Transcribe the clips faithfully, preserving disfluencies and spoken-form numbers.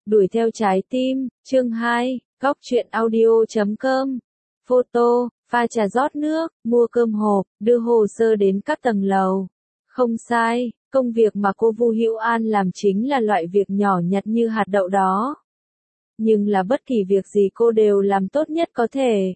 Đuổi theo trái tim, chương hai, góc truyện audio chấm com. Photo, pha trà rót nước, mua cơm hộp, đưa hồ sơ đến các tầng lầu. Không sai, công việc mà cô Vu Hữu An làm chính là loại việc nhỏ nhặt như hạt đậu đó. Nhưng là bất kỳ việc gì cô đều làm tốt nhất có thể.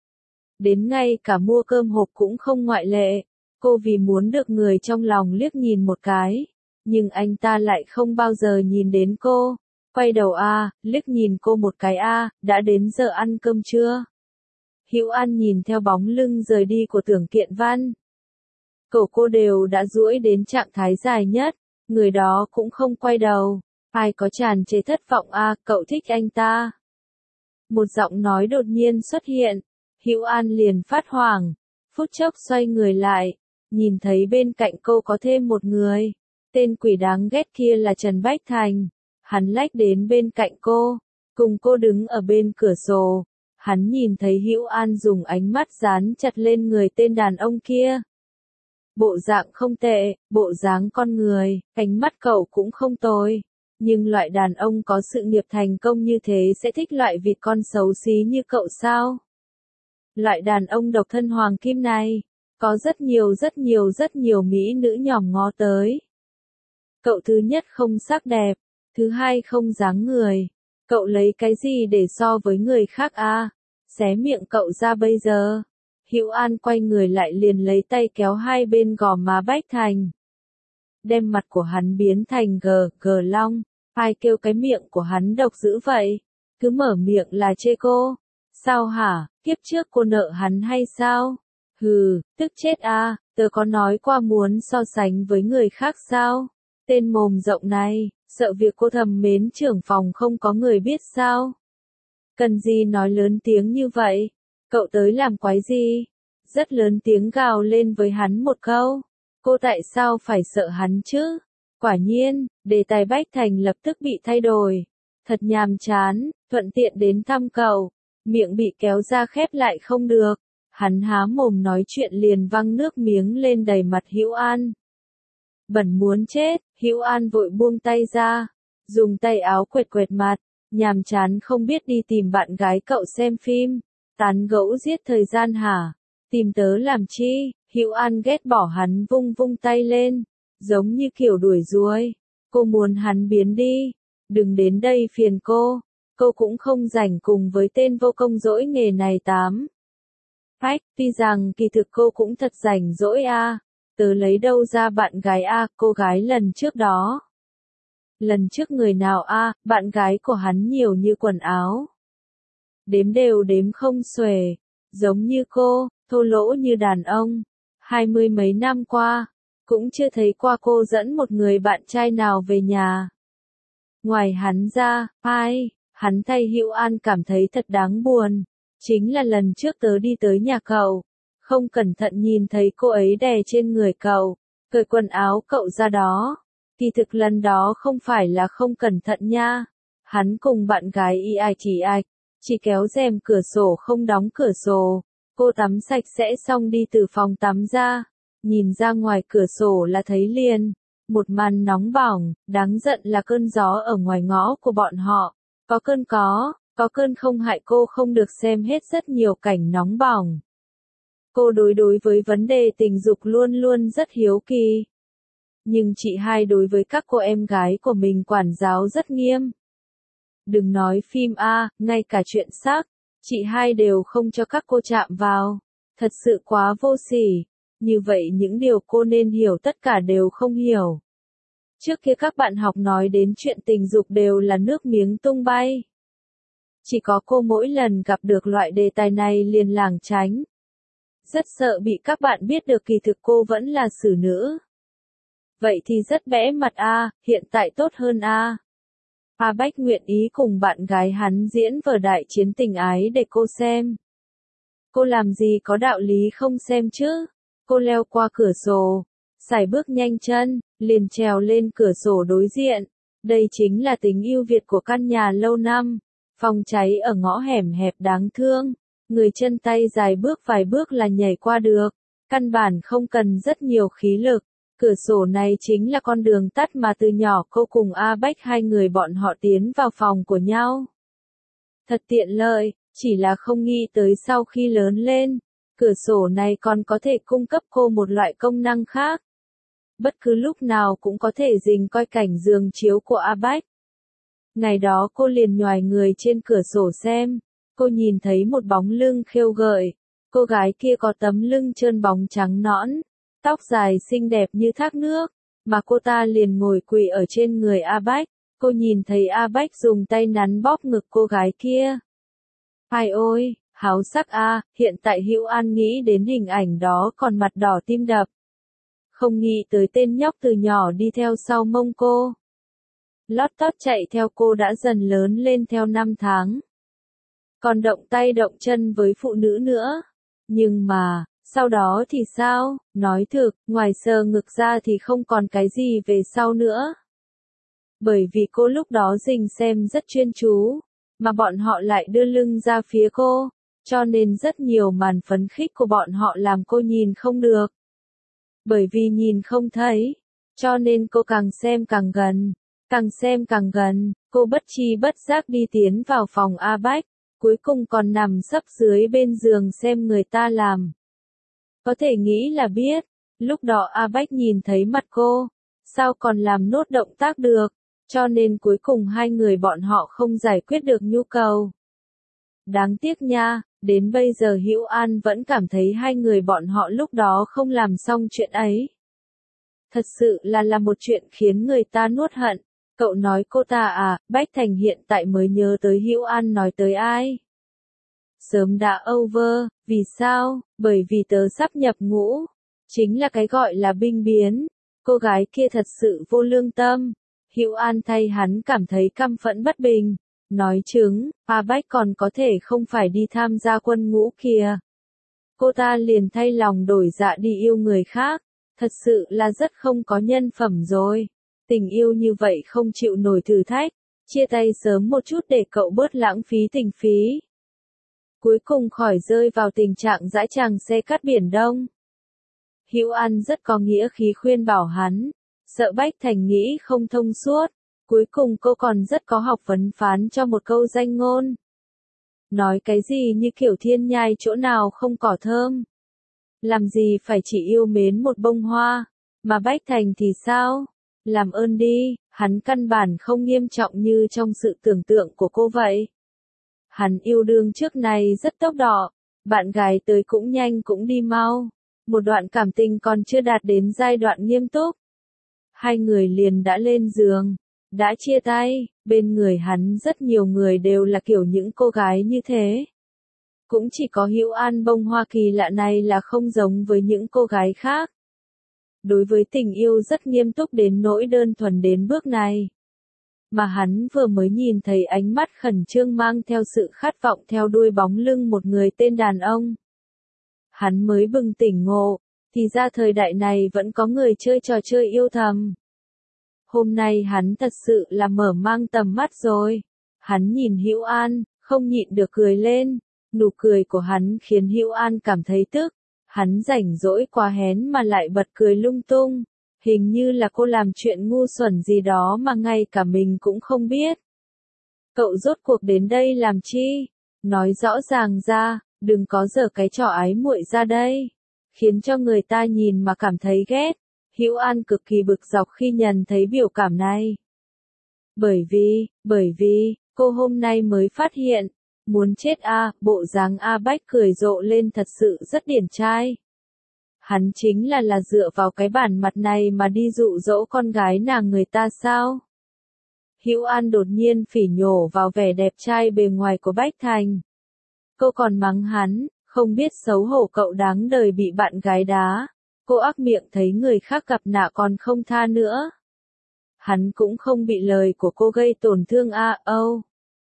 Đến ngay cả mua cơm hộp cũng không ngoại lệ. Cô vì muốn được người trong lòng liếc nhìn một cái. Nhưng anh ta lại không bao giờ nhìn đến cô. Quay đầu a, liếc nhìn cô một cái a, đã đến giờ ăn cơm chưa? Hữu An nhìn theo bóng lưng rời đi của Tưởng Kiện Văn. Cổ cô đều đã duỗi đến trạng thái dài nhất, người đó cũng không quay đầu. Ai có tràn trề thất vọng a, cậu thích anh ta. Một giọng nói đột nhiên xuất hiện, Hữu An liền phát hoảng, phút chốc xoay người lại, nhìn thấy bên cạnh cô có thêm một người. Tên quỷ đáng ghét kia là Trần Bách Thành. Hắn lách đến bên cạnh cô, cùng cô đứng ở bên cửa sổ. Hắn nhìn thấy Hữu An dùng ánh mắt dán chặt lên người tên đàn ông kia. Bộ dạng không tệ, bộ dáng con người, ánh mắt cậu cũng không tồi. Nhưng loại đàn ông có sự nghiệp thành công như thế sẽ thích loại vịt con xấu xí như cậu sao? Loại đàn ông độc thân hoàng kim này, có rất nhiều rất nhiều rất nhiều mỹ nữ nhòm ngó tới. Cậu thứ nhất không sắc đẹp. Thứ hai không dáng người. Cậu lấy cái gì để so với người khác a? À? Xé miệng cậu ra bây giờ. Hữu An quay người lại liền lấy tay kéo hai bên gò má Bách Thành. Đem mặt của hắn biến thành gờ, gờ long. Ai kêu cái miệng của hắn độc dữ vậy? Cứ mở miệng là chê cô. Sao hả, kiếp trước cô nợ hắn hay sao? Hừ, tức chết a, à, tớ có nói qua muốn so sánh với người khác sao? Tên mồm rộng này. Sợ việc cô thầm mến trưởng phòng không có người biết sao? Cần gì nói lớn tiếng như vậy? Cậu tới làm quái gì? Rất lớn tiếng gào lên với hắn một câu. Cô tại sao phải sợ hắn chứ? Quả nhiên, đề tài Bách Thành lập tức bị thay đổi. Thật nhàm chán, thuận tiện đến thăm cậu. Miệng bị kéo ra khép lại không được. Hắn há mồm nói chuyện liền văng nước miếng lên đầy mặt Hữu An. Bẩn muốn chết, Hữu An vội buông tay ra, dùng tay áo quệt quệt mặt, nhàm chán không biết đi tìm bạn gái cậu xem phim, tán gẫu giết thời gian hả? Tìm tớ làm chi? Hữu An ghét bỏ hắn vung vung tay lên, giống như kiểu đuổi ruồi. Cô muốn hắn biến đi, đừng đến đây phiền cô, cô cũng không rảnh cùng với tên vô công dỗi nghề này tám. Phách, tuy rằng kỳ thực cô cũng thật rảnh rỗi a. À. Tớ lấy đâu ra bạn gái a, à, cô gái lần trước đó. Lần trước người nào a, à, bạn gái của hắn nhiều như quần áo. Đếm đều đếm không xuể, giống như cô, thô lỗ như đàn ông. Hai mươi mấy năm qua, cũng chưa thấy qua cô dẫn một người bạn trai nào về nhà. Ngoài hắn ra, ai, hắn thay Hữu An cảm thấy thật đáng buồn. Chính là lần trước tớ đi tới nhà cậu. Không cẩn thận nhìn thấy cô ấy đè trên người cậu, cởi quần áo cậu ra đó. Kỳ thực lần đó không phải là không cẩn thận nha. Hắn cùng bạn gái y ai chỉ ạch, chỉ kéo rèm cửa sổ không đóng cửa sổ. Cô tắm sạch sẽ xong đi từ phòng tắm ra, nhìn ra ngoài cửa sổ là thấy liền. Một màn nóng bỏng, đáng giận là cơn gió ở ngoài ngõ của bọn họ. Có cơn có, có cơn không hại cô không được xem hết rất nhiều cảnh nóng bỏng. Cô đối đối với vấn đề tình dục luôn luôn rất hiếu kỳ. Nhưng chị hai đối với các cô em gái của mình quản giáo rất nghiêm. Đừng nói phim A, ngay cả chuyện sắc, chị hai đều không cho các cô chạm vào. Thật sự quá vô sỉ. Như vậy những điều cô nên hiểu tất cả đều không hiểu. Trước kia các bạn học nói đến chuyện tình dục đều là nước miếng tung bay. Chỉ có cô mỗi lần gặp được loại đề tài này liền lảng tránh. Rất sợ bị các bạn biết được kỳ thực cô vẫn là xử nữ. Vậy thì rất bẽ mặt a, à, hiện tại tốt hơn a. À. A Bách nguyện ý cùng bạn gái hắn diễn vở đại chiến tình ái để cô xem. Cô làm gì có đạo lý không xem chứ? Cô leo qua cửa sổ, sải bước nhanh chân, liền trèo lên cửa sổ đối diện. Đây chính là tình yêu Việt của căn nhà lâu năm. Phòng cháy ở ngõ hẻm hẹp đáng thương. Người chân tay dài bước vài bước là nhảy qua được, căn bản không cần rất nhiều khí lực, Cửa sổ này chính là con đường tắt mà từ nhỏ cô cùng A Bách hai người bọn họ tiến vào phòng của nhau. Thật tiện lợi, chỉ là không nghĩ tới sau khi lớn lên, cửa sổ này còn có thể cung cấp cô một loại công năng khác. Bất cứ lúc nào cũng có thể rình coi cảnh giường chiếu của A Bách. Ngày đó cô liền nhoài người trên cửa sổ xem, cô nhìn thấy một bóng lưng khêu gợi, cô gái kia có tấm lưng trơn bóng trắng nõn, tóc dài xinh đẹp như thác nước, mà cô ta liền ngồi quỳ ở trên người A Bách, cô nhìn thấy A Bách dùng tay nắn bóp ngực cô gái kia. Ai ôi, háo sắc a, hiện tại Hữu An nghĩ đến hình ảnh đó còn mặt đỏ tim đập. Không nghĩ tới tên nhóc từ nhỏ đi theo sau mông cô. Lót tót chạy theo cô đã dần lớn lên theo năm tháng. Còn động tay động chân với phụ nữ nữa. Nhưng mà, sau đó thì sao, nói thực, ngoài sờ ngực ra thì không còn cái gì về sau nữa. Bởi vì cô lúc đó rình xem rất chuyên chú, mà bọn họ lại đưa lưng ra phía cô, cho nên rất nhiều màn phấn khích của bọn họ làm cô nhìn không được. Bởi vì nhìn không thấy, cho nên cô càng xem càng gần, càng xem càng gần, cô bất chi bất giác đi tiến vào phòng A Bách, cuối cùng còn nằm sấp dưới bên giường xem người ta làm. Có thể nghĩ là biết, lúc đó A Bách nhìn thấy mặt cô, sao còn làm nốt động tác được, cho nên cuối cùng hai người bọn họ không giải quyết được nhu cầu. Đáng tiếc nha, đến bây giờ Hữu An vẫn cảm thấy hai người bọn họ lúc đó không làm xong chuyện ấy. Thật sự là là một chuyện khiến người ta nuốt hận. Cậu nói cô ta à, Bách Thành hiện tại mới nhớ tới Hữu An nói tới ai. Sớm đã over, vì sao? Bởi vì tớ sắp nhập ngũ. Chính là cái gọi là binh biến. Cô gái kia thật sự vô lương tâm. Hữu An thay hắn cảm thấy căm phẫn bất bình. Nói chứng, A Bách còn có thể không phải đi tham gia quân ngũ kìa. Cô ta liền thay lòng đổi dạ đi yêu người khác. Thật sự là rất không có nhân phẩm rồi. Tình yêu như vậy không chịu nổi thử thách. Chia tay sớm một chút để cậu bớt lãng phí tình phí. Cuối cùng khỏi rơi vào tình trạng dãi tràng xe cắt biển Đông. Hữu An rất có nghĩa khí khuyên bảo hắn. Sợ Bách Thành nghĩ không thông suốt. Cuối cùng cô còn rất có học vấn phán cho một câu danh ngôn. Nói cái gì như kiểu thiên nhai chỗ nào không cỏ thơm. Làm gì phải chỉ yêu mến một bông hoa. Mà Bách Thành thì sao? Làm ơn đi, hắn căn bản không nghiêm trọng như trong sự tưởng tượng của cô vậy. Hắn yêu đương trước này rất tốc độ, bạn gái tới cũng nhanh cũng đi mau. Một đoạn cảm tình còn chưa đạt đến giai đoạn nghiêm túc. Hai người liền đã lên giường, đã chia tay, bên người hắn rất nhiều người đều là kiểu những cô gái như thế. Cũng chỉ có Hữu An bông hoa kỳ lạ này là không giống với những cô gái khác. Đối với tình yêu rất nghiêm túc đến nỗi đơn thuần đến bước này. Mà hắn vừa mới nhìn thấy ánh mắt khẩn trương mang theo sự khát vọng theo đuôi bóng lưng một người tên đàn ông. Hắn mới bừng tỉnh ngộ, thì ra thời đại này vẫn có người chơi trò chơi yêu thầm. Hôm nay hắn thật sự là mở mang tầm mắt rồi. Hắn nhìn Hữu An, không nhịn được cười lên. Nụ cười của hắn khiến Hữu An cảm thấy tức. Hắn rảnh rỗi quá hén mà lại bật cười lung tung. Hình như là cô làm chuyện ngu xuẩn gì đó mà ngay cả mình cũng không biết. Cậu rốt cuộc đến đây làm chi? Nói rõ ràng ra, đừng có giở cái trò ái muội ra đây. Khiến cho người ta nhìn mà cảm thấy ghét. Hữu An cực kỳ bực dọc khi nhận thấy biểu cảm này. Bởi vì, bởi vì, cô hôm nay mới phát hiện. Muốn chết a, à, bộ dáng A Bách cười rộ lên thật sự rất điển trai. Hắn chính là là dựa vào cái bản mặt này mà đi dụ dỗ con gái nàng người ta sao? Hữu An đột nhiên phỉ nhổ vào vẻ đẹp trai bề ngoài của Bách Thành. Cô còn mắng hắn, không biết xấu hổ cậu đáng đời bị bạn gái đá. Cô ác miệng thấy người khác gặp nạn còn không tha nữa. Hắn cũng không bị lời của cô gây tổn thương a à, âu.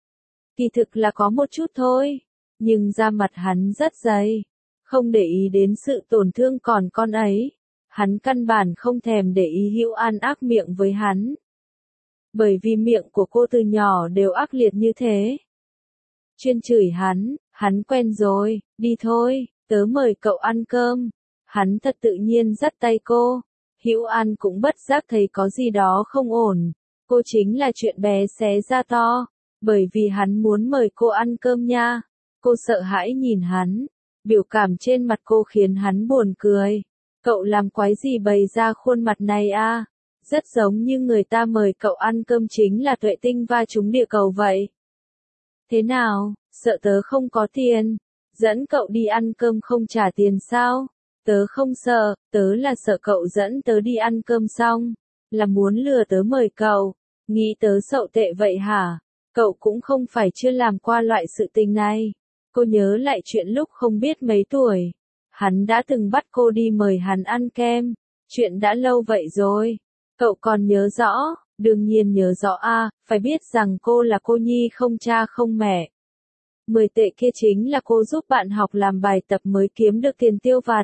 Kỳ thực là có một chút thôi, nhưng da mặt hắn rất dày. Không để ý đến sự tổn thương còn con ấy. Hắn căn bản không thèm để ý Hữu An ác miệng với hắn. Bởi vì miệng của cô từ nhỏ đều ác liệt như thế. Chuyên chửi hắn, hắn quen rồi, đi thôi, tớ mời cậu ăn cơm. Hắn thật tự nhiên dắt tay cô. Hữu An cũng bất giác thấy có gì đó không ổn. Cô chính là chuyện bé xé ra to, bởi vì hắn muốn mời cô ăn cơm nha. Cô sợ hãi nhìn hắn, biểu cảm trên mặt cô khiến hắn buồn cười. Cậu làm quái gì bày ra khuôn mặt này a? Rất giống như người ta mời cậu ăn cơm chính là tuệ tinh va trúng địa cầu vậy. Thế nào, sợ tớ không có tiền, dẫn cậu đi ăn cơm không trả tiền sao? Tớ không sợ, tớ là sợ cậu dẫn tớ đi ăn cơm xong, là muốn lừa tớ mời cậu, nghĩ tớ xậu tệ vậy hả? Cậu cũng không phải chưa làm qua loại sự tình này. Cô nhớ lại chuyện lúc không biết mấy tuổi, hắn đã từng bắt cô đi mời hắn ăn kem, chuyện đã lâu vậy rồi. Cậu còn nhớ rõ, đương nhiên nhớ rõ a, phải biết rằng cô là cô nhi không cha không mẹ. Mười tệ kia chính là cô giúp bạn học làm bài tập mới kiếm được tiền tiêu vặt.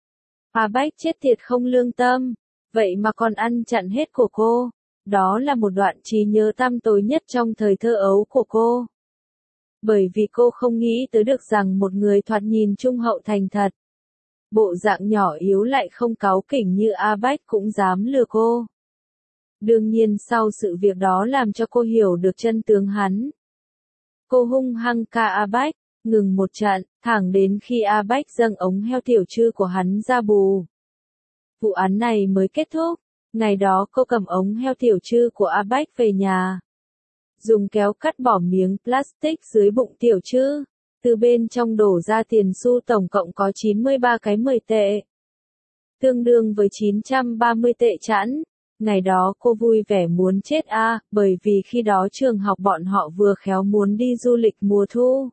A Bách chết tiệt không lương tâm, vậy mà còn ăn chặn hết của cô. Đó là một đoạn trí nhớ tăm tối nhất trong thời thơ ấu của cô. Bởi vì cô không nghĩ tới được rằng một người thoạt nhìn trung hậu thành thật, bộ dạng nhỏ yếu lại không cáu kỉnh như A Bách cũng dám lừa cô. Đương nhiên sau sự việc đó làm cho cô hiểu được chân tướng hắn. Cô hung hăng ca A Bách, ngừng một trận, thẳng đến khi A Bách dâng ống heo tiểu trư của hắn ra bù. Vụ án này mới kết thúc, ngày đó cô cầm ống heo tiểu trư của A Bách về nhà. Dùng kéo cắt bỏ miếng plastic dưới bụng tiểu trư, từ bên trong đổ ra tiền xu tổng cộng có chín mươi ba cái mười tệ. Tương đương với chín trăm ba mươi tệ chẵn. Ngày đó cô vui vẻ muốn chết a, à, bởi vì khi đó trường học bọn họ vừa khéo muốn đi du lịch mùa thu.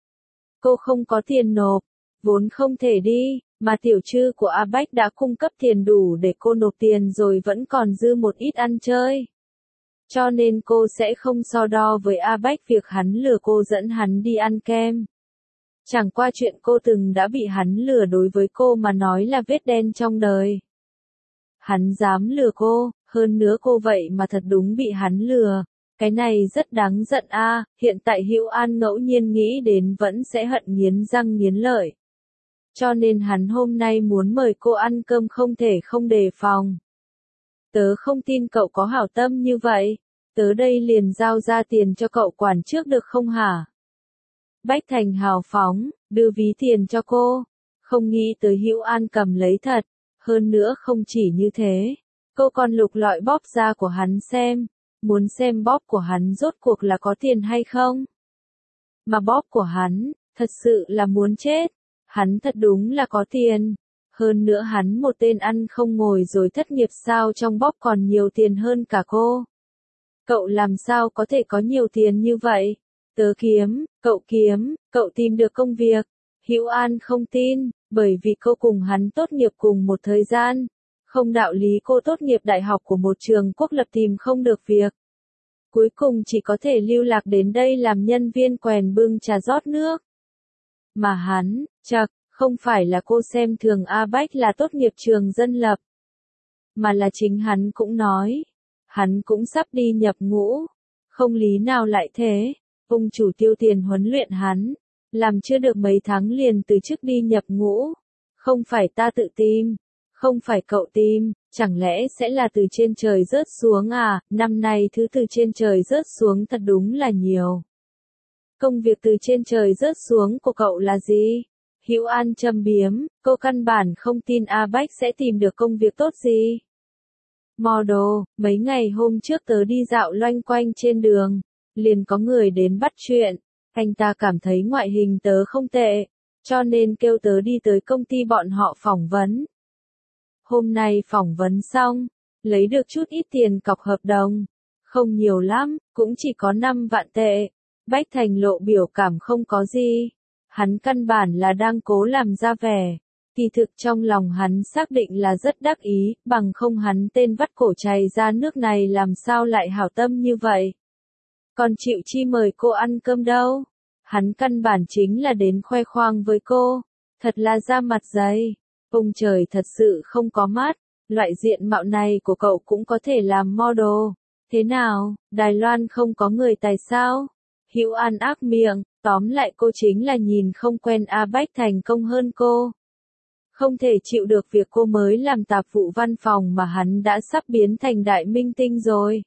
Cô không có tiền nộp, vốn không thể đi, mà tiểu trư của A Bách đã cung cấp tiền đủ để cô nộp tiền rồi vẫn còn dư một ít ăn chơi. Cho nên cô sẽ không so đo với A Bách việc hắn lừa cô dẫn hắn đi ăn kem. Chẳng qua chuyện cô từng đã bị hắn lừa đối với cô mà nói là vết đen trong đời. Hắn dám lừa cô, hơn nữa cô vậy mà thật đúng bị hắn lừa. Cái này rất đáng giận a, à, hiện tại Hữu An ngẫu nhiên nghĩ đến vẫn sẽ hận nghiến răng nghiến lợi. Cho nên hắn hôm nay muốn mời cô ăn cơm không thể không đề phòng. Tớ không tin cậu có hảo tâm như vậy, tớ đây liền giao ra tiền cho cậu quản trước được không hả? Bách Thành hào phóng, đưa ví tiền cho cô, không nghĩ tới Hữu An cầm lấy thật, hơn nữa không chỉ như thế, cô còn lục lọi bóp da của hắn xem, muốn xem bóp của hắn rốt cuộc là có tiền hay không. Mà bóp của hắn, thật sự là muốn chết, hắn thật đúng là có tiền, hơn nữa hắn một tên ăn không ngồi rồi thất nghiệp sao trong bóp còn nhiều tiền hơn cả cô. Cậu làm sao có thể có nhiều tiền như vậy? Tớ kiếm, cậu kiếm, cậu tìm được công việc. Hữu An không tin, bởi vì cô cùng hắn tốt nghiệp cùng một thời gian. Không đạo lý cô tốt nghiệp đại học của một trường quốc lập tìm không được việc. Cuối cùng chỉ có thể lưu lạc đến đây làm nhân viên quèn bưng trà rót nước. Mà hắn, chậc, không phải là cô xem thường A Bách là tốt nghiệp trường dân lập. Mà là chính hắn cũng nói. Hắn cũng sắp đi nhập ngũ. Không lý nào lại thế. Ông chủ tiêu tiền huấn luyện hắn. Làm chưa được mấy tháng liền từ chức đi nhập ngũ. Không phải ta tự tìm. Không phải cậu tìm. Chẳng lẽ sẽ là từ trên trời rớt xuống à? Năm nay thứ từ trên trời rớt xuống thật đúng là nhiều. Công việc từ trên trời rớt xuống của cậu là gì? Hữu An châm biếm, cô căn bản không tin A Bách sẽ tìm được công việc tốt gì. Model, mấy ngày hôm trước tớ đi dạo loanh quanh trên đường, liền có người đến bắt chuyện, anh ta cảm thấy ngoại hình tớ không tệ, cho nên kêu tớ đi tới công ty bọn họ phỏng vấn. Hôm nay phỏng vấn xong, lấy được chút ít tiền cọc hợp đồng, không nhiều lắm, cũng chỉ có năm vạn tệ. Bách Thành lộ biểu cảm không có gì. Hắn căn bản là đang cố làm ra vẻ. Kỳ thực trong lòng hắn xác định là rất đắc ý, bằng không hắn tên vắt cổ chày ra nước này làm sao lại hảo tâm như vậy. Còn chịu chi mời cô ăn cơm đâu. Hắn căn bản chính là đến khoe khoang với cô. Thật là da mặt dày. Ông trời thật sự không có mắt. Loại diện mạo này của cậu cũng có thể làm model. Thế nào, Đài Loan không có người tài sao? Hữu An ác miệng, tóm lại cô chính là nhìn không quen A Bách thành công hơn cô. Không thể chịu được việc cô mới làm tạp vụ văn phòng mà hắn đã sắp biến thành đại minh tinh rồi.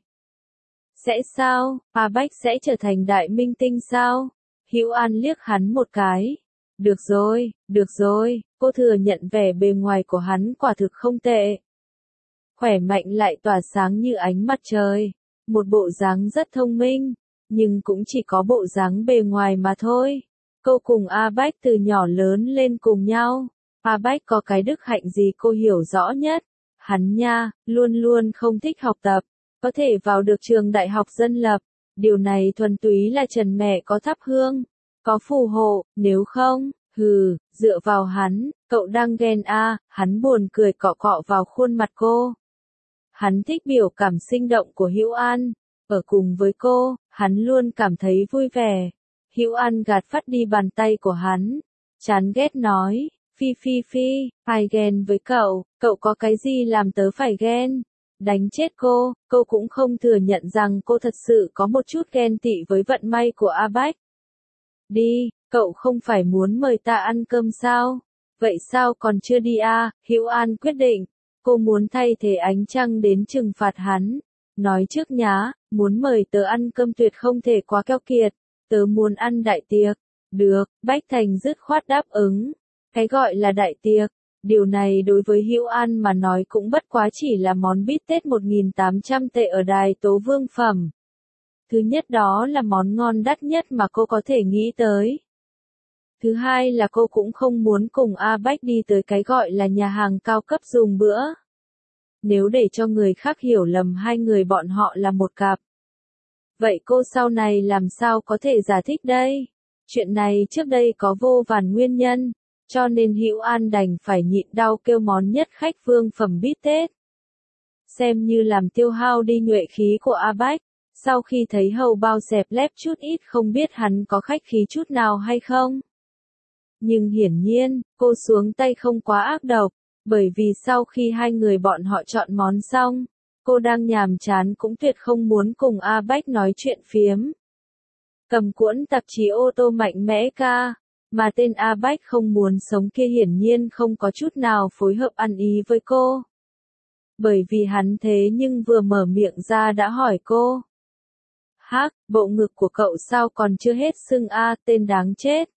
Sẽ sao? A Bách sẽ trở thành đại minh tinh sao? Hữu An liếc hắn một cái. Được rồi, được rồi, cô thừa nhận vẻ bề ngoài của hắn quả thực không tệ. Khỏe mạnh lại tỏa sáng như ánh mặt trời. Một bộ dáng rất thông minh, nhưng cũng chỉ có bộ dáng bề ngoài mà thôi. Cô cùng A Bách từ nhỏ lớn lên cùng nhau. A Bách có cái đức hạnh gì cô hiểu rõ nhất. Hắn nha, luôn luôn không thích học tập. Có thể vào được trường đại học dân lập. Điều này thuần túy là Trần mẹ có thắp hương. Có phù hộ, nếu không, hừ, dựa vào hắn, cậu đang ghen a, hắn buồn cười cọ cọ vào khuôn mặt cô. Hắn thích biểu cảm sinh động của Hữu An. Ở cùng với cô, hắn luôn cảm thấy vui vẻ. Hữu An gạt phát đi bàn tay của hắn. Chán ghét nói, phi phi phi, ai ghen với cậu, cậu có cái gì làm tớ phải ghen? Đánh chết cô, cô cũng không thừa nhận rằng cô thật sự có một chút ghen tị với vận may của A Bách. Đi, cậu không phải muốn mời ta ăn cơm sao? Vậy sao còn chưa đi à? Hữu An quyết định. Cô muốn thay thế ánh trăng đến trừng phạt hắn. Nói trước nhá, muốn mời tớ ăn cơm tuyệt không thể quá keo kiệt. Tớ muốn ăn đại tiệc. Được, Bách Thành dứt khoát đáp ứng. Cái gọi là đại tiệc. Điều này đối với Hữu An mà nói cũng bất quá chỉ là món bít tết một nghìn tám trăm tệ ở đài tố vương phẩm. Thứ nhất đó là món ngon đắt nhất mà cô có thể nghĩ tới. Thứ hai là cô cũng không muốn cùng A Bách đi tới cái gọi là nhà hàng cao cấp dùng bữa. Nếu để cho người khác hiểu lầm hai người bọn họ là một cặp. Vậy cô sau này làm sao có thể giải thích đây? Chuyện này trước đây có vô vàn nguyên nhân, cho nên Hữu An đành phải nhịn đau kêu món nhất khách vương phẩm bít tết. Xem như làm tiêu hao đi nhuệ khí của A Bách. Sau khi thấy hầu bao xẹp lép chút ít không biết hắn có khách khí chút nào hay không. Nhưng hiển nhiên, cô xuống tay không quá ác độc, bởi vì sau khi hai người bọn họ chọn món xong, cô đang nhàm chán cũng tuyệt không muốn cùng A Bách nói chuyện phiếm. Cầm cuốn tạp chí ô tô mạnh mẽ ca, mà tên A Bách không muốn sống kia hiển nhiên không có chút nào phối hợp ăn ý với cô. Bởi vì hắn thế nhưng vừa mở miệng ra đã hỏi cô. Hắc, bộ ngực của cậu sao còn chưa hết sưng a, tên đáng chết.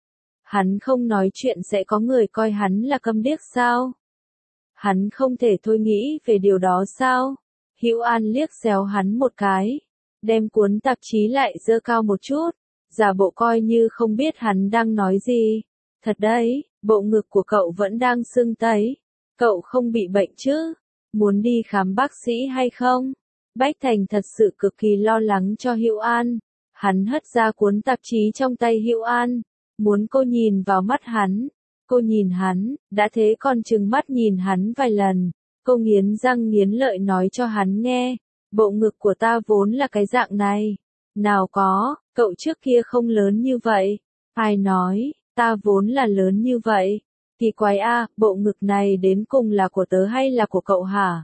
Hắn không nói chuyện sẽ có người coi hắn là câm điếc sao? Hắn không thể thôi nghĩ về điều đó sao? Hữu An liếc xéo hắn một cái, đem cuốn tạp chí lại giơ cao một chút, giả bộ coi như không biết hắn đang nói gì. Thật đấy, bộ ngực của cậu vẫn đang sưng tấy. Cậu không bị bệnh chứ? Muốn đi khám bác sĩ hay không? Bách Thành thật sự cực kỳ lo lắng cho Hữu An. Hắn hất ra cuốn tạp chí trong tay Hữu An, muốn cô nhìn vào mắt hắn. Cô nhìn hắn, đã thế còn trừng mắt nhìn hắn vài lần. Cô nghiến răng nghiến lợi nói cho hắn nghe, bộ ngực của ta vốn là cái dạng này. Nào có, cậu trước kia không lớn như vậy. Ai nói, ta vốn là lớn như vậy. Kỳ quái a, bộ ngực này đến cùng là của tớ hay là của cậu hả?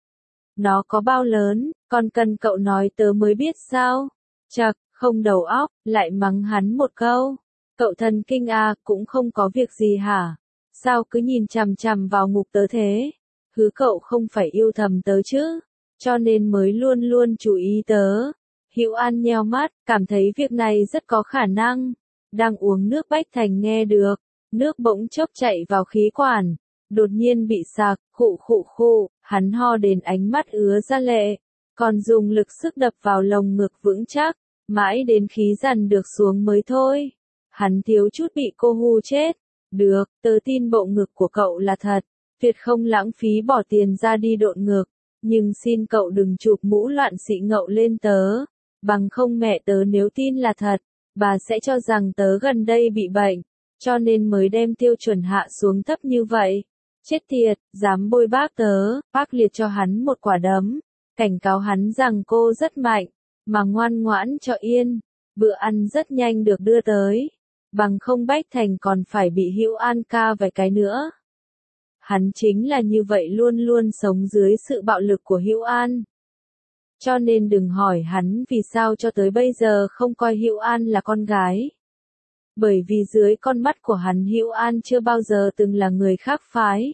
Nó có bao lớn, còn cần cậu nói tớ mới biết sao? Chậc, không đầu óc, lại mắng hắn một câu. Cậu thần kinh à, cũng không có việc gì hả? Sao cứ nhìn chằm chằm vào ngục tớ thế? Hứ cậu không phải yêu thầm tớ chứ? Cho nên mới luôn luôn chú ý tớ. Hữu An nheo mắt, cảm thấy việc này rất có khả năng. Đang uống nước Bách Thành nghe được. Nước bỗng chốc chạy vào khí quản. Đột nhiên bị sặc, khụ khụ khụ, hắn ho đến ánh mắt ứa ra lệ. Còn dùng lực sức đập vào lồng ngực vững chắc. Mãi đến khí dằn được xuống mới thôi. Hắn thiếu chút bị cô hù chết. Được, tớ tin bộ ngực của cậu là thật. Tuyệt không lãng phí bỏ tiền ra đi độn ngực. Nhưng xin cậu đừng chụp mũ loạn xị ngậu lên tớ. Bằng không mẹ tớ nếu tin là thật, bà sẽ cho rằng tớ gần đây bị bệnh. Cho nên mới đem tiêu chuẩn hạ xuống thấp như vậy. Chết tiệt, dám bôi bác tớ, bác liệt cho hắn một quả đấm. Cảnh cáo hắn rằng cô rất mạnh, mà ngoan ngoãn cho yên. Bữa ăn rất nhanh được đưa tới. Bằng không Bách Thành còn phải bị Hữu An ca vài cái nữa. Hắn chính là như vậy luôn luôn sống dưới sự bạo lực của Hữu An. Cho nên đừng hỏi hắn vì sao cho tới bây giờ không coi Hữu An là con gái. Bởi vì dưới con mắt của hắn Hữu An chưa bao giờ từng là người khác phái.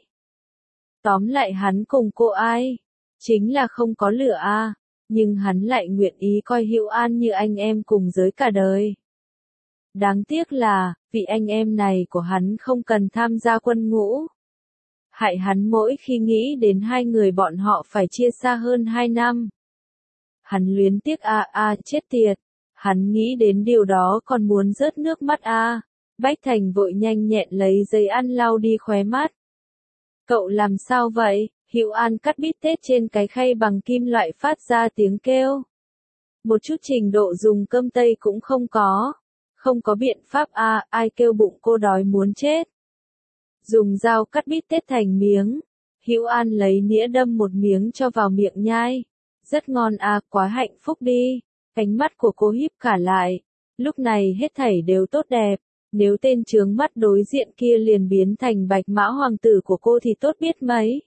Tóm lại hắn cùng cô ai? Chính là không có lửa a, nhưng hắn lại nguyện ý coi Hữu An như anh em cùng giới cả đời. Đáng tiếc là, vị anh em này của hắn không cần tham gia quân ngũ. Hại hắn mỗi khi nghĩ đến hai người bọn họ phải chia xa hơn hai năm. Hắn luyến tiếc a à, a à, chết tiệt. Hắn nghĩ đến điều đó còn muốn rớt nước mắt a. À. Bách Thành vội nhanh nhẹn lấy giấy ăn lau đi khóe mắt. Cậu làm sao vậy? Hữu An cắt bít tết trên cái khay bằng kim loại phát ra tiếng kêu. Một chút trình độ dùng cơm tây cũng không có. Không có biện pháp a, à, ai kêu bụng cô đói muốn chết. Dùng dao cắt bít tết thành miếng. Hữu An lấy nĩa đâm một miếng cho vào miệng nhai. Rất ngon à, quá hạnh phúc đi. Cánh mắt của cô híp cả lại. Lúc này hết thảy đều tốt đẹp. Nếu tên chướng mắt đối diện kia liền biến thành bạch mã hoàng tử của cô thì tốt biết mấy.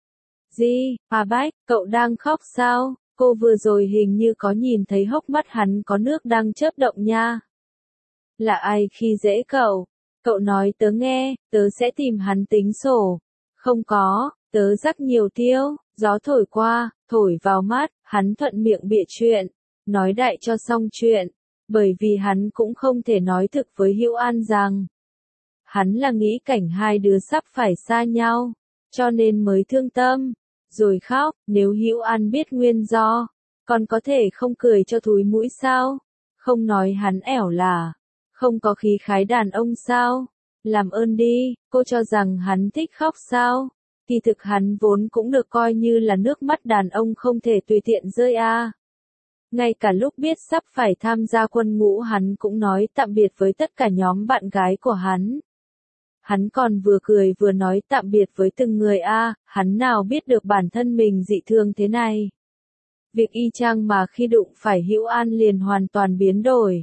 Gì, à Bách, cậu đang khóc sao? Cô vừa rồi hình như có nhìn thấy hốc mắt hắn có nước đang chớp động nha. Là ai khi dễ cậu? Cậu nói tớ nghe, tớ sẽ tìm hắn tính sổ. Không có, tớ rắc nhiều tiêu, gió thổi qua, thổi vào mắt, hắn thuận miệng bịa chuyện, nói đại cho xong chuyện, bởi vì hắn cũng không thể nói thực với Hữu An rằng hắn là nghĩ cảnh hai đứa sắp phải xa nhau, cho nên mới thương tâm, rồi khóc. Nếu Hữu An biết nguyên do, còn có thể không cười cho thúi mũi sao? Không nói hắn ẻo là không có khí khái đàn ông sao? Làm ơn đi, cô cho rằng hắn thích khóc sao? Kỳ thực hắn vốn cũng được coi như là nước mắt đàn ông không thể tùy tiện rơi a. À. Ngay cả lúc biết sắp phải tham gia quân ngũ hắn cũng nói tạm biệt với tất cả nhóm bạn gái của hắn. Hắn còn vừa cười vừa nói tạm biệt với từng người a, à, hắn nào biết được bản thân mình dị thường thế này. Việc y chang mà khi đụng phải Hữu An liền hoàn toàn biến đổi.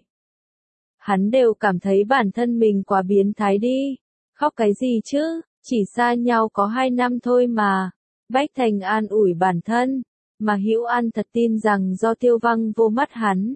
Hắn đều cảm thấy bản thân mình quá biến thái đi. Khóc cái gì chứ, chỉ xa nhau có hai năm thôi mà. Bách Thành an ủi bản thân, mà Hữu An thật tin rằng do Tiêu Văng vô mắt hắn.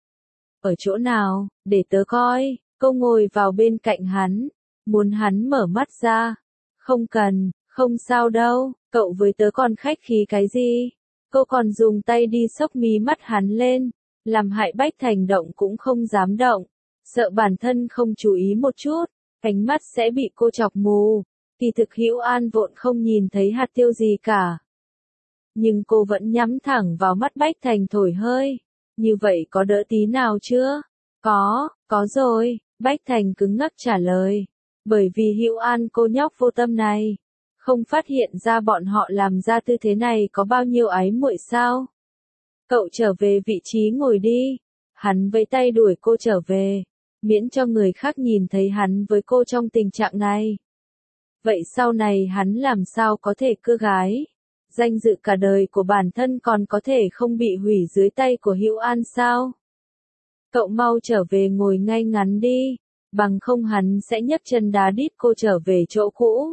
Ở chỗ nào, để tớ coi. Cô ngồi vào bên cạnh hắn, muốn hắn mở mắt ra. Không cần, không sao đâu, cậu với tớ còn khách khí cái gì. Cô còn dùng tay đi xốc mí mắt hắn lên, làm hại Bách Thành động cũng không dám động. Sợ bản thân không chú ý một chút, ánh mắt sẽ bị cô chọc mù. Kỳ thực Hữu An vội không nhìn thấy hạt tiêu gì cả. Nhưng cô vẫn nhắm thẳng vào mắt Bách Thành thổi hơi. Như vậy có đỡ tí nào chưa? Có, có rồi, Bách Thành cứng ngắc trả lời. Bởi vì Hữu An cô nhóc vô tâm này, không phát hiện ra bọn họ làm ra tư thế này có bao nhiêu ái muội sao? Cậu trở về vị trí ngồi đi. Hắn vẫy tay đuổi cô trở về, miễn cho người khác nhìn thấy hắn với cô trong tình trạng này. Vậy sau này hắn làm sao có thể cưa gái? Danh dự cả đời của bản thân còn có thể không bị hủy dưới tay của Hữu An sao? Cậu mau trở về ngồi ngay ngắn đi, bằng không hắn sẽ nhấc chân đá đít cô trở về chỗ cũ.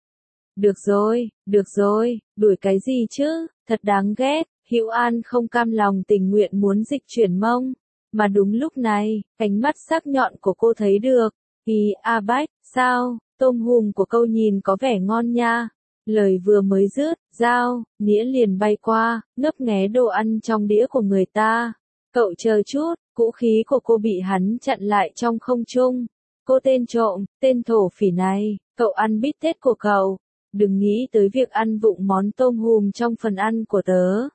Được rồi, được rồi, đuổi cái gì chứ, thật đáng ghét. Hữu An không cam lòng tình nguyện muốn dịch chuyển mông, mà đúng lúc này, ánh mắt sắc nhọn của cô thấy được. Ý a Bách, sao, tôm hùm của câu nhìn có vẻ ngon nha. Lời vừa mới dứt, dao, nĩa liền bay qua, ngấp nghé đồ ăn trong đĩa của người ta. Cậu chờ chút, vũ khí của cô bị hắn chặn lại trong không trung. Cô tên trộm, tên thổ phỉ này, cậu ăn bít tết của cậu. Đừng nghĩ tới việc ăn vụng món tôm hùm trong phần ăn của tớ.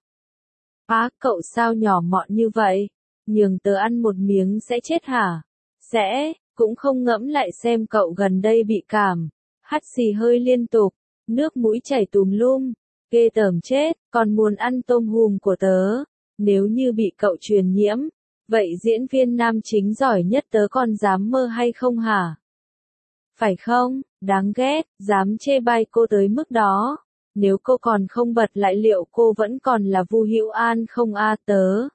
Á, cậu sao nhỏ mọn như vậy? Nhường tớ ăn một miếng sẽ chết hả? Sẽ, cũng không ngẫm lại xem cậu gần đây bị cảm. Hắt xì hơi liên tục, nước mũi chảy tùm lum, ghê tởm chết, còn muốn ăn tôm hùm của tớ. Nếu như bị cậu truyền nhiễm, vậy diễn viên nam chính giỏi nhất tớ còn dám mơ hay không hả? Phải không, đáng ghét, dám chê bai cô tới mức đó. Nếu cô còn không bật lại liệu cô vẫn còn là Vu Hữu An không a à, tớ?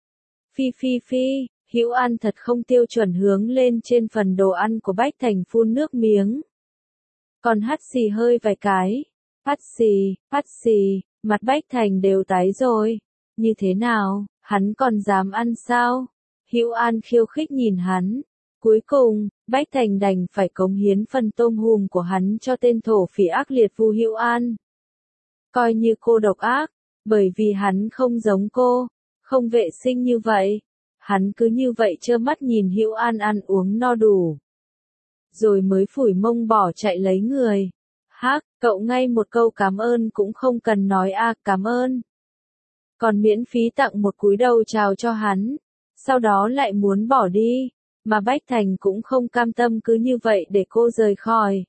Phi phi phi, Hữu An thật không tiêu chuẩn hướng lên trên phần đồ ăn của Bách Thành phun nước miếng. Còn hắt xì hơi vài cái. Hắt xì, hắt xì, mặt Bách Thành đều tái rồi. Như thế nào, hắn còn dám ăn sao? Hữu An khiêu khích nhìn hắn. Cuối cùng, Bách Thành đành phải cống hiến phần tôm hùm của hắn cho tên thổ phỉ ác liệt Vu Hữu An. Coi như cô độc ác, bởi vì hắn không giống cô, không vệ sinh như vậy. Hắn cứ như vậy trơ mắt nhìn Hữu An ăn uống no đủ. Rồi mới phủi mông bỏ chạy lấy người. Hắc, cậu ngay một câu cảm ơn cũng không cần nói a, à, cảm ơn. Còn miễn phí tặng một cúi đầu chào cho hắn, sau đó lại muốn bỏ đi, mà Bách Thành cũng không cam tâm cứ như vậy để cô rời khỏi.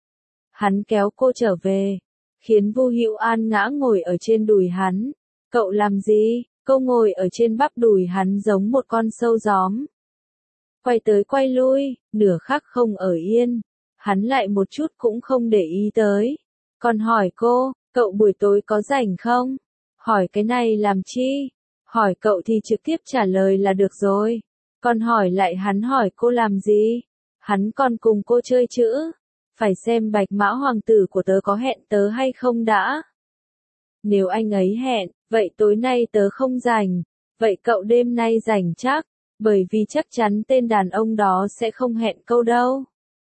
Hắn kéo cô trở về, khiến Vu Hữu An ngã ngồi ở trên đùi hắn. Cậu làm gì? Cô ngồi ở trên bắp đùi hắn giống một con sâu gióm. Quay tới quay lui, nửa khắc không ở yên. Hắn lại một chút cũng không để ý tới. Còn hỏi cô, cậu buổi tối có rảnh không? Hỏi cái này làm chi? Hỏi cậu thì trực tiếp trả lời là được rồi. Còn hỏi lại hắn hỏi cô làm gì? Hắn còn cùng cô chơi chữ. Phải xem bạch mã hoàng tử của tớ có hẹn tớ hay không đã. Nếu anh ấy hẹn, vậy tối nay tớ không rảnh. Vậy cậu đêm nay rảnh chắc, bởi vì chắc chắn tên đàn ông đó sẽ không hẹn câu đâu.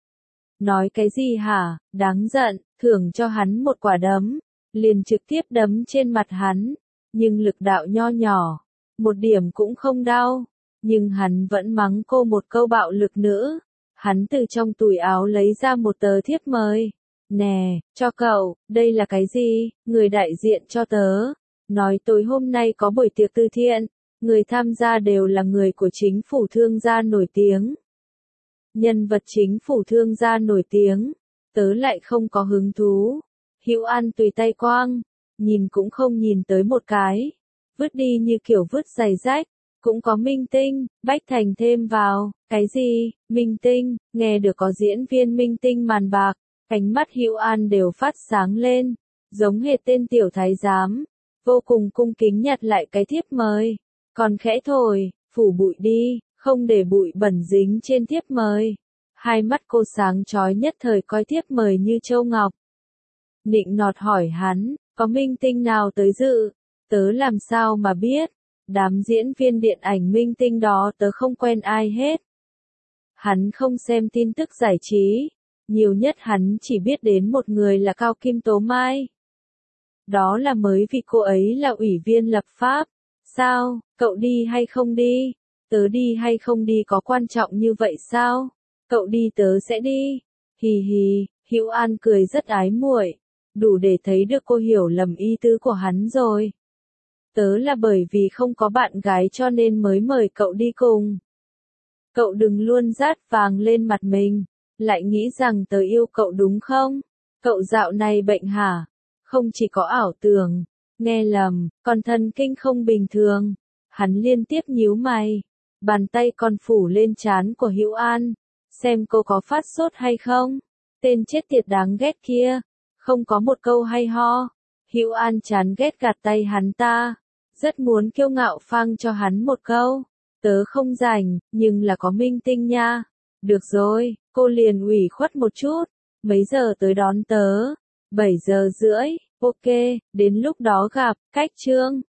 Nói cái gì hả, đáng giận, thưởng cho hắn một quả đấm, liền trực tiếp đấm trên mặt hắn, nhưng lực đạo nho nhỏ, một điểm cũng không đau, nhưng hắn vẫn mắng cô một câu bạo lực nữa. Hắn từ trong túi áo lấy ra một tờ thiếp mời. Nè, cho cậu, đây là cái gì? Người đại diện cho tớ. Nói tối hôm nay có buổi tiệc từ thiện. Người tham gia đều là người của chính phủ thương gia nổi tiếng. Nhân vật chính phủ thương gia nổi tiếng. Tớ lại không có hứng thú. Hữu An tùy tay quang. Nhìn cũng không nhìn tới một cái. Vứt đi như kiểu vứt giày rách. Cũng có minh tinh, Bách Thành thêm vào, cái gì, minh tinh, nghe được có diễn viên minh tinh màn bạc, ánh mắt Hữu An đều phát sáng lên, giống hệt tên tiểu thái giám, vô cùng cung kính nhặt lại cái thiếp mời, còn khẽ thổi, phủ bụi đi, không để bụi bẩn dính trên thiếp mời. Hai mắt cô sáng chói nhất thời coi thiếp mời như châu ngọc. Nịnh nọt hỏi hắn, có minh tinh nào tới dự? Tớ làm sao mà biết? Đám diễn viên điện ảnh minh tinh đó tớ không quen ai hết. Hắn không xem tin tức giải trí. Nhiều nhất hắn chỉ biết đến một người là Cao Kim Tố Mai. Đó là mới vì cô ấy là ủy viên lập pháp. Sao, cậu đi hay không đi? Tớ đi hay không đi có quan trọng như vậy sao? Cậu đi tớ sẽ đi. Hì hì, Hữu An cười rất ái muội. Đủ để thấy được cô hiểu lầm ý tứ của hắn rồi. Tớ là bởi vì không có bạn gái cho nên mới mời cậu đi cùng. Cậu đừng luôn rát vàng lên mặt mình, lại nghĩ rằng tớ yêu cậu đúng không? Cậu dạo này bệnh hả? Không chỉ có ảo tưởng, nghe lầm, còn thần kinh không bình thường. Hắn liên tiếp nhíu mày, bàn tay còn phủ lên trán của Hữu An, xem cô có phát sốt hay không? Tên chết tiệt đáng ghét kia, không có một câu hay ho. Hữu An chán ghét gạt tay hắn ta. Rất muốn kiêu ngạo phang cho hắn một câu. Tớ không rảnh, nhưng là có minh tinh nha. Được rồi, cô liền ủy khuất một chút. Mấy giờ tới đón tớ? bảy giờ rưỡi, ok, đến lúc đó gặp, cách chương.